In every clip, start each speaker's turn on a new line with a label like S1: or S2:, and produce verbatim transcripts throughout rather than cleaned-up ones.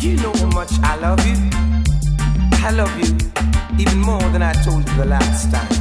S1: You know how much I love you. I love you even more than I told you the last time.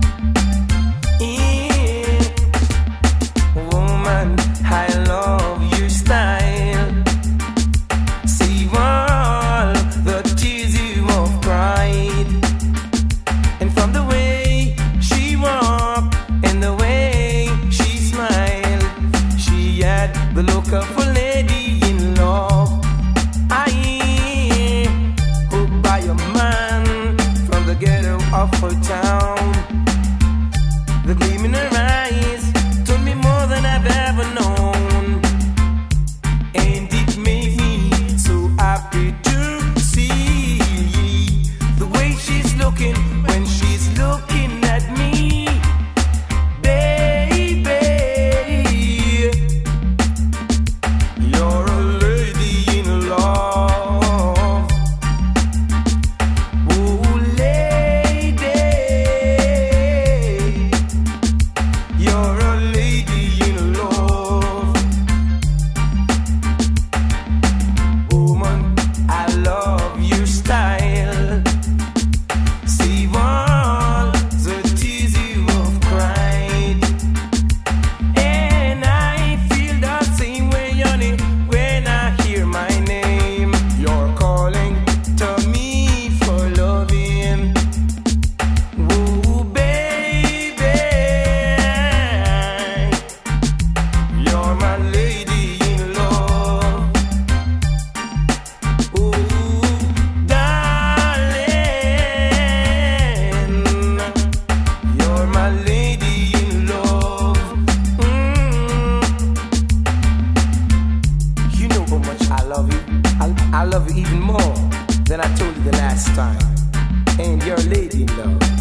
S1: Yeah. Woman, I love your style. Save all the tears you have cried. And from the way she walked and the way she smiled, she had the look of a lady in love. I hope by a man from the ghetto of her town. The gleam in her eyes told me more than I've ever known. And it made me so happy to see the way she's looking when she's looking at me. Baby, you're a lady in love. Oh, lady, you're a lady in love. Woman, I love your style. Save all the tears you have cried. And I feel the same way, honey, when I hear my name. You're calling to me for loving. Oh, baby, you're my lady in love. Oh, darling, you're my lady in love. Mm. You know how much I love you. I, I love you even more than I told you the last time. And you're a lady in love.